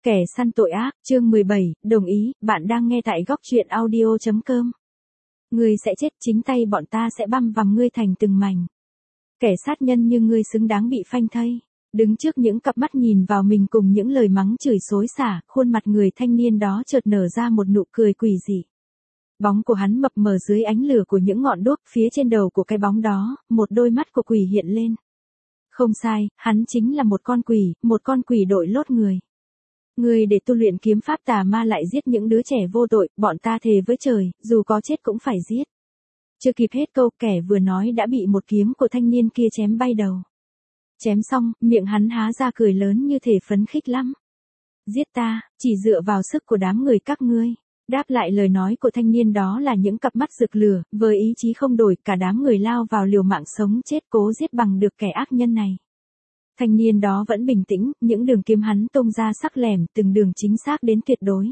Kẻ săn tội ác, chương 17, đồng ý, bạn đang nghe tại góc truyện audio.com. Ngươi sẽ chết, chính tay bọn ta sẽ băm vằm ngươi thành từng mảnh. Kẻ sát nhân như ngươi xứng đáng bị phanh thây. Đứng trước những cặp mắt nhìn vào mình cùng những lời mắng chửi xối xả, khuôn mặt người thanh niên đó chợt nở ra một nụ cười quỷ dị. Bóng của hắn mập mờ dưới ánh lửa của những ngọn đuốc, phía trên đầu của cái bóng đó, một đôi mắt của quỷ hiện lên. Không sai, hắn chính là một con quỷ đội lốt người. Ngươi để tu luyện kiếm pháp tà ma lại giết những đứa trẻ vô tội, bọn ta thề với trời, dù có chết cũng phải giết. Chưa kịp hết câu, kẻ vừa nói đã bị một kiếm của thanh niên kia chém bay đầu. Chém xong, miệng hắn há ra cười lớn như thể phấn khích lắm. Giết ta, chỉ dựa vào sức của đám người các ngươi. Đáp lại lời nói của thanh niên đó là những cặp mắt rực lửa, với ý chí không đổi, cả đám người lao vào liều mạng sống chết cố giết bằng được kẻ ác nhân này. Thanh niên đó vẫn bình tĩnh, những đường kiếm hắn tung ra sắc lẻm, từng đường chính xác đến tuyệt đối.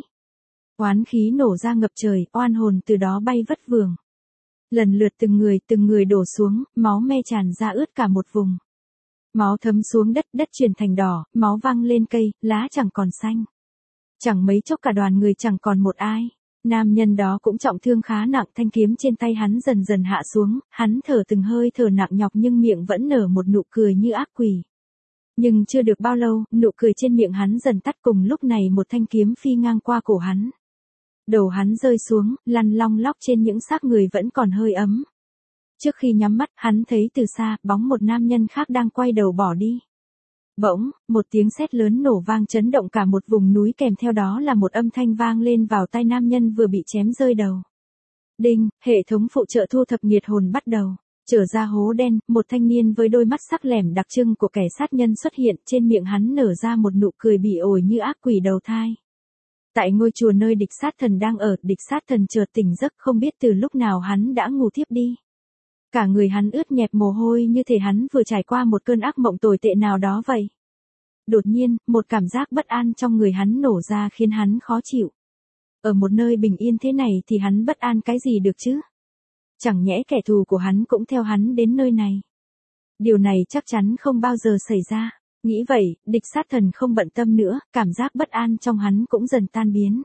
Oán khí nổ ra ngập trời, oan hồn từ đó bay vất vưởng. Lần lượt từng người đổ xuống, máu me tràn ra ướt cả một vùng. Máu thấm xuống đất, đất chuyển thành đỏ, máu văng lên cây, lá chẳng còn xanh. Chẳng mấy chốc cả đoàn người chẳng còn một ai. Nam nhân đó cũng trọng thương khá nặng, thanh kiếm trên tay hắn dần dần hạ xuống, hắn thở từng hơi thở nặng nhọc nhưng miệng vẫn nở một nụ cười như ác quỷ. Nhưng chưa được bao lâu, nụ cười trên miệng hắn dần tắt, cùng lúc này một thanh kiếm phi ngang qua cổ hắn. Đầu hắn rơi xuống, lăn long lóc trên những xác người vẫn còn hơi ấm. Trước khi nhắm mắt, hắn thấy từ xa, bóng một nam nhân khác đang quay đầu bỏ đi. Bỗng, một tiếng sét lớn nổ vang chấn động cả một vùng núi, kèm theo đó là một âm thanh vang lên vào tai nam nhân vừa bị chém rơi đầu. Đinh, hệ thống phụ trợ thu thập nghiệt hồn bắt đầu. Trở ra hố đen, một thanh niên với đôi mắt sắc lẻm đặc trưng của kẻ sát nhân xuất hiện, trên miệng hắn nở ra một nụ cười bị ổi như ác quỷ đầu thai. Tại ngôi chùa nơi địch sát thần đang ở, địch sát thần chợt tỉnh giấc, không biết từ lúc nào hắn đã ngủ thiếp đi. Cả người hắn ướt nhẹp mồ hôi như thể hắn vừa trải qua một cơn ác mộng tồi tệ nào đó vậy. Đột nhiên, một cảm giác bất an trong người hắn nổ ra khiến hắn khó chịu. Ở một nơi bình yên thế này thì hắn bất an cái gì được chứ? Chẳng nhẽ kẻ thù của hắn cũng theo hắn đến nơi này. Điều này chắc chắn không bao giờ xảy ra. Nghĩ vậy, địch sát thần không bận tâm nữa, cảm giác bất an trong hắn cũng dần tan biến.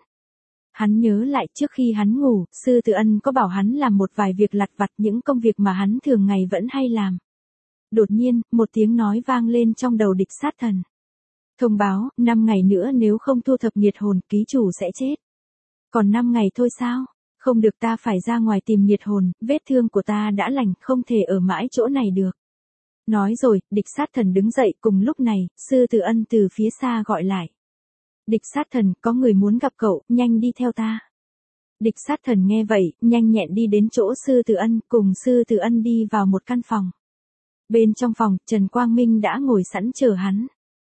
Hắn nhớ lại trước khi hắn ngủ, sư tử ân có bảo hắn làm một vài việc lặt vặt, những công việc mà hắn thường ngày vẫn hay làm. Đột nhiên, một tiếng nói vang lên trong đầu địch sát thần. Thông báo, 5 ngày nữa nếu không thu thập nghiệt hồn, ký chủ sẽ chết. Còn 5 ngày thôi sao? Không được, ta phải ra ngoài tìm nghiệt hồn, vết thương của ta đã lành, không thể ở mãi chỗ này được. Nói rồi, địch sát thần đứng dậy, cùng lúc này, sư tử ân từ phía xa gọi lại. Địch sát thần, có người muốn gặp cậu, nhanh đi theo ta. Địch sát thần nghe vậy, nhanh nhẹn đi đến chỗ sư tử ân, cùng sư tử ân đi vào một căn phòng. Bên trong phòng, Trần Quang Minh đã ngồi sẵn chờ hắn.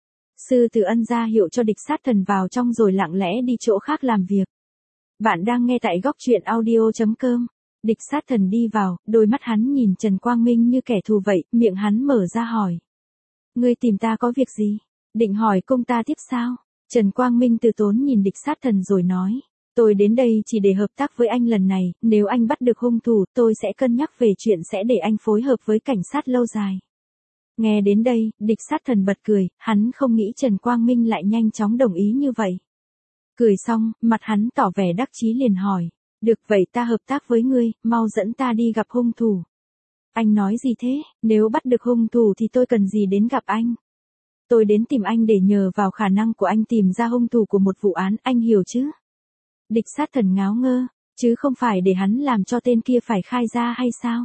Sư tử ân ra hiệu cho địch sát thần vào trong rồi lặng lẽ đi chỗ khác làm việc. Bạn đang nghe tại góc truyện audio.com. Địch sát thần đi vào, đôi mắt hắn nhìn Trần Quang Minh như kẻ thù vậy, miệng hắn mở ra hỏi. Ngươi tìm ta có việc gì? Định hỏi cung ta tiếp sao? Trần Quang Minh từ tốn nhìn địch sát thần rồi nói. Tôi đến đây chỉ để hợp tác với anh lần này, nếu anh bắt được hung thủ, tôi sẽ cân nhắc về chuyện sẽ để anh phối hợp với cảnh sát lâu dài. Nghe đến đây, địch sát thần bật cười, hắn không nghĩ Trần Quang Minh lại nhanh chóng đồng ý như vậy. Cười xong, mặt hắn tỏ vẻ đắc chí liền hỏi. Được vậy ta hợp tác với ngươi, mau dẫn ta đi gặp hung thủ. Anh nói gì thế, nếu bắt được hung thủ thì tôi cần gì đến gặp anh? Tôi đến tìm anh để nhờ vào khả năng của anh tìm ra hung thủ của một vụ án, anh hiểu chứ? Địch sát thần ngáo ngơ, chứ không phải để hắn làm cho tên kia phải khai ra hay sao?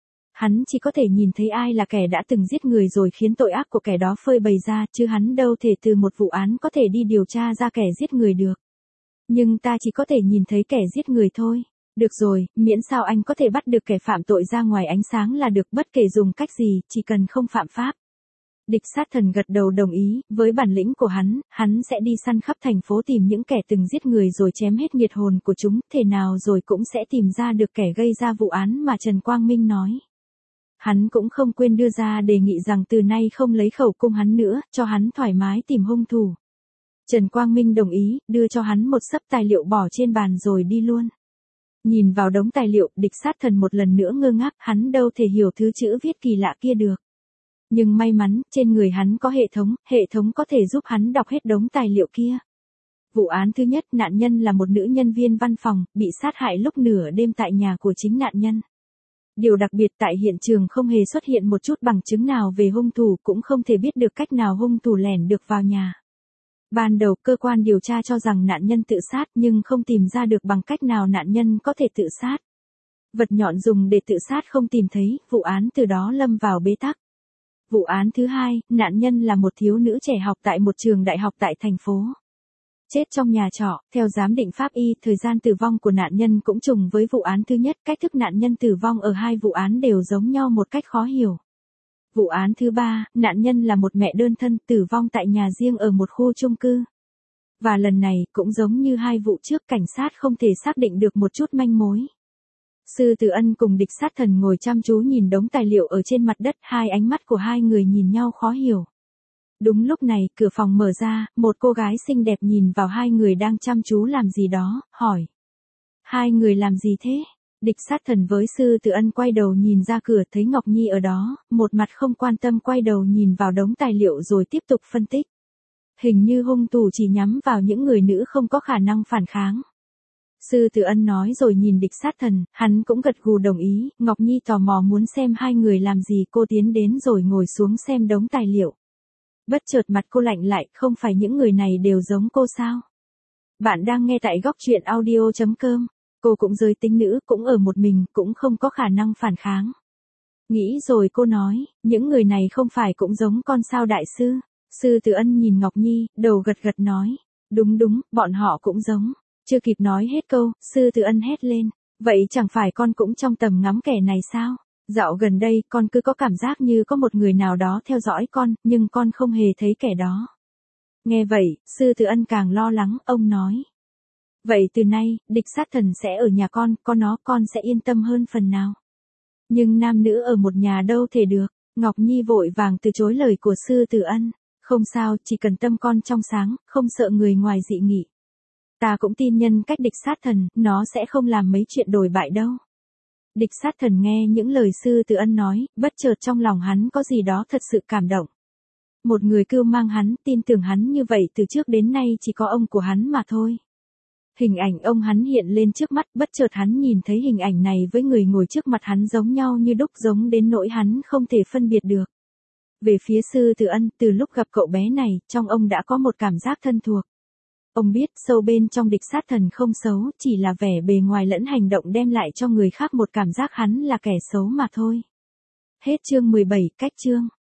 Hắn chỉ có thể nhìn thấy ai là kẻ đã từng giết người rồi khiến tội ác của kẻ đó phơi bày ra, chứ hắn đâu thể từ một vụ án có thể đi điều tra ra kẻ giết người được. Nhưng ta chỉ có thể nhìn thấy kẻ giết người thôi. Được rồi, miễn sao anh có thể bắt được kẻ phạm tội ra ngoài ánh sáng là được, bất kể dùng cách gì, chỉ cần không phạm pháp. Địch sát thần gật đầu đồng ý, với bản lĩnh của hắn sẽ đi săn khắp thành phố tìm những kẻ từng giết người rồi chém hết nghiệt hồn của chúng, thể nào rồi cũng sẽ tìm ra được kẻ gây ra vụ án mà Trần Quang Minh nói. Hắn cũng không quên đưa ra đề nghị rằng từ nay không lấy khẩu cung hắn nữa, cho hắn thoải mái tìm hung thủ. Trần Quang Minh đồng ý, đưa cho hắn một xấp tài liệu bỏ trên bàn rồi đi luôn. Nhìn vào đống tài liệu, địch sát thần một lần nữa ngơ ngác, hắn đâu thể hiểu thứ chữ viết kỳ lạ kia được. Nhưng may mắn, trên người hắn có hệ thống có thể giúp hắn đọc hết đống tài liệu kia. Vụ án thứ nhất, nạn nhân là một nữ nhân viên văn phòng, bị sát hại lúc nửa đêm tại nhà của chính nạn nhân. Điều đặc biệt tại hiện trường không hề xuất hiện một chút bằng chứng nào về hung thủ, cũng không thể biết được cách nào hung thủ lẻn được vào nhà. Ban đầu cơ quan điều tra cho rằng nạn nhân tự sát nhưng không tìm ra được bằng cách nào nạn nhân có thể tự sát. Vật nhọn dùng để tự sát không tìm thấy, vụ án từ đó lâm vào bế tắc. Vụ án thứ hai, nạn nhân là một thiếu nữ trẻ học tại một trường đại học tại thành phố. Chết trong nhà trọ, theo giám định pháp y, thời gian tử vong của nạn nhân cũng trùng với vụ án thứ nhất, cách thức nạn nhân tử vong ở hai vụ án đều giống nhau một cách khó hiểu. Vụ án thứ ba, nạn nhân là một mẹ đơn thân tử vong tại nhà riêng ở một khu chung cư. Và lần này, cũng giống như hai vụ trước, cảnh sát không thể xác định được một chút manh mối. Sư Tử Ân cùng địch sát thần ngồi chăm chú nhìn đống tài liệu ở trên mặt đất, hai ánh mắt của hai người nhìn nhau khó hiểu. Đúng lúc này, cửa phòng mở ra, một cô gái xinh đẹp nhìn vào hai người đang chăm chú làm gì đó, hỏi. Hai người làm gì thế? Địch sát thần với Sư Tử Ân quay đầu nhìn ra cửa thấy Ngọc Nhi ở đó, một mặt không quan tâm quay đầu nhìn vào đống tài liệu rồi tiếp tục phân tích. Hình như hung thủ chỉ nhắm vào những người nữ không có khả năng phản kháng. Sư Tử Ân nói rồi nhìn địch sát thần, hắn cũng gật gù đồng ý, Ngọc Nhi tò mò muốn xem hai người làm gì, cô tiến đến rồi ngồi xuống xem đống tài liệu. Bất chợt mặt cô lạnh lại, không phải những người này đều giống cô sao? Bạn đang nghe tại góc truyện audio.com, cô cũng giới tính nữ, cũng ở một mình, cũng không có khả năng phản kháng. Nghĩ rồi cô nói, những người này không phải cũng giống con sao đại sư? Sư Tử Ân nhìn Ngọc Nhi, đầu gật gật nói, đúng đúng, bọn họ cũng giống. Chưa kịp nói hết câu, Sư Tử Ân hét lên, vậy chẳng phải con cũng trong tầm ngắm kẻ này sao? Dạo gần đây, con cứ có cảm giác như có một người nào đó theo dõi con, nhưng con không hề thấy kẻ đó. Nghe vậy, Sư Tử Ân càng lo lắng, ông nói. Vậy từ nay, địch sát thần sẽ ở nhà con, có nó con sẽ yên tâm hơn phần nào. Nhưng nam nữ ở một nhà đâu thể được, Ngọc Nhi vội vàng từ chối lời của Sư Tử Ân. Không sao, chỉ cần tâm con trong sáng, không sợ người ngoài dị nghị. Ta cũng tin nhân cách địch sát thần, nó sẽ không làm mấy chuyện đồi bại đâu. Địch sát thần nghe những lời Sư Tử Ân nói, bất chợt trong lòng hắn có gì đó thật sự cảm động. Một người cưu mang hắn, tin tưởng hắn như vậy từ trước đến nay chỉ có ông của hắn mà thôi. Hình ảnh ông hắn hiện lên trước mắt, bất chợt hắn nhìn thấy hình ảnh này với người ngồi trước mặt hắn giống nhau như đúc, giống đến nỗi hắn không thể phân biệt được. Về phía Sư Tử Ân, từ lúc gặp cậu bé này, trong ông đã có một cảm giác thân thuộc. Ông biết sâu bên trong địch sát thần không xấu, chỉ là vẻ bề ngoài lẫn hành động đem lại cho người khác một cảm giác hắn là kẻ xấu mà thôi. Hết chương 17, cách chương.